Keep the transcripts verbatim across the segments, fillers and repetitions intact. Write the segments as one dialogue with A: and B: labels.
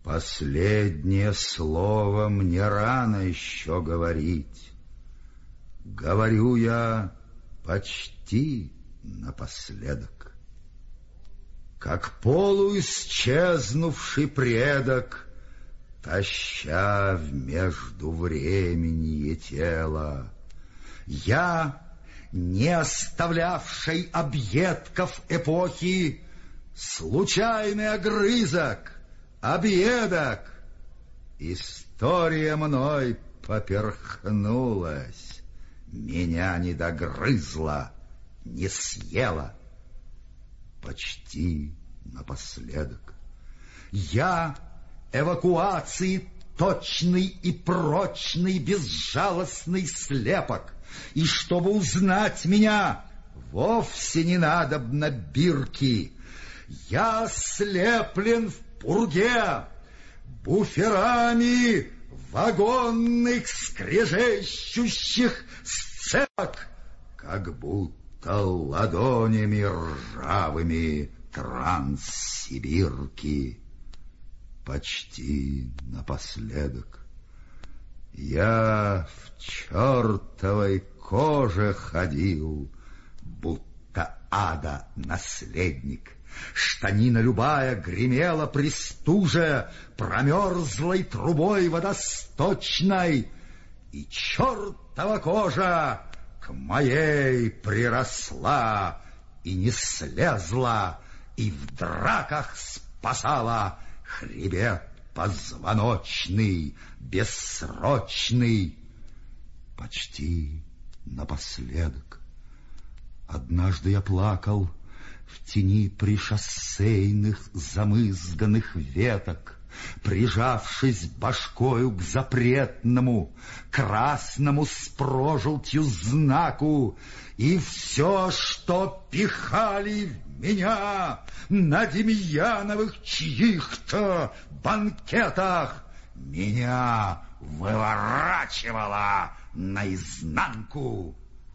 A: Последнее слово мне рано еще говорить. Говорю я почти напоследок. Как полуисчезнувший предок, таща в междувременье тело, я, не оставлявший объедков эпохи, случайный огрызок, объедок, история мной поперхнулась, меня не догрызла, не съела. Почти напоследок я эвакуации точный и прочный безжалостный слепок, и чтобы узнать меня, вовсе не надобно бирки. Я слеплен в пурге буферами вагонных скрежещущих сцепок, как будто ладонями ржавыми Транссибирки. Почти напоследок я в чертовой коже ходил, будто ада наследник. Штанина любая гремела при стуже промерзлой трубой водосточной, и чертова кожа к моей приросла и не слезла, и в драках спасала хребет позвоночный, бессрочный. Почти напоследок однажды я плакал в тени пришоссейных замызганных веток, прижавшись башкою к запретному красному с прожелтью знаку, и все, что пихали в меня на Демьяновых чьих-то банкетах, меня выворачивало наизнанку.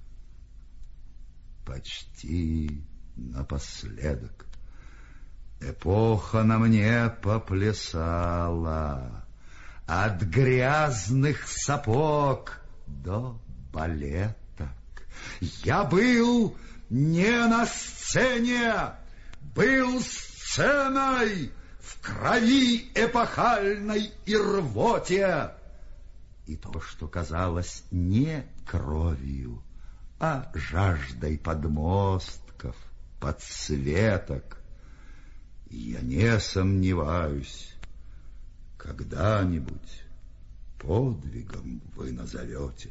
A: Почти напоследок эпоха на мне поплясала, от грязных сапог до балеток. Я был не на сцене, был сценой в крови эпохальной и рвоте. И то, что казалось не кровью, а жаждой подмостков, подсветок, я не сомневаюсь, когда-нибудь подвигом вы назовете.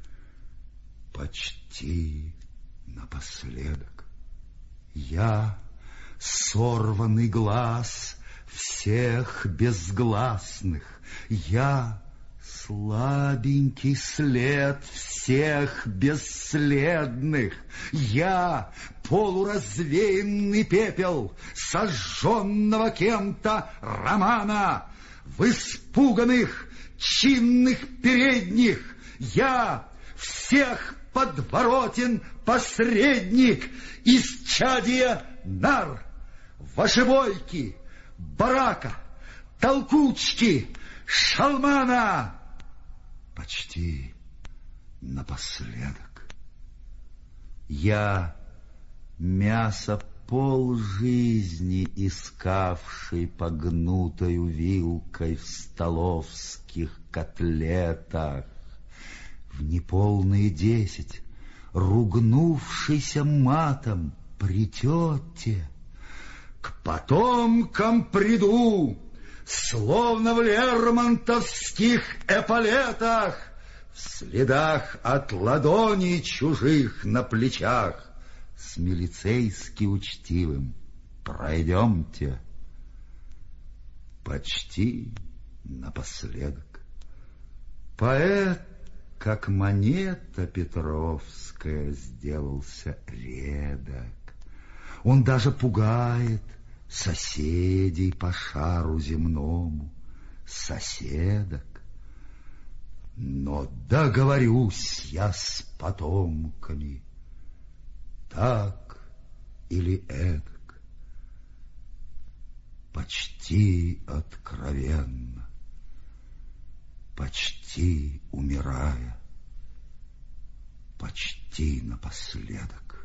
A: Почти напоследок я сорванный глаз всех безгласных, я слабенький след всех бесследных, я полуразвеянный пепел сожженного кем-то романа в испуганных чинных передних, я всех подворотен посредник, исчадие нар, вошебойки, барака, толкучки, шалмана. Почти напоследок я мясо полжизни искавший погнутою вилкой в столовских котлетах, в неполные десять ругнувшийся матом при тете, к потомкам приду, словно в лермонтовских эполетах, в следах от ладоней чужих на плечах, с милицейски учтивым пройдемте. Почти напоследок поэт, как монета петровская, сделался редок. Он даже пугает соседей по шару земному, соседок. Но договорюсь я с потомками, так или эдак. почти откровенно, почти умирая, почти напоследок.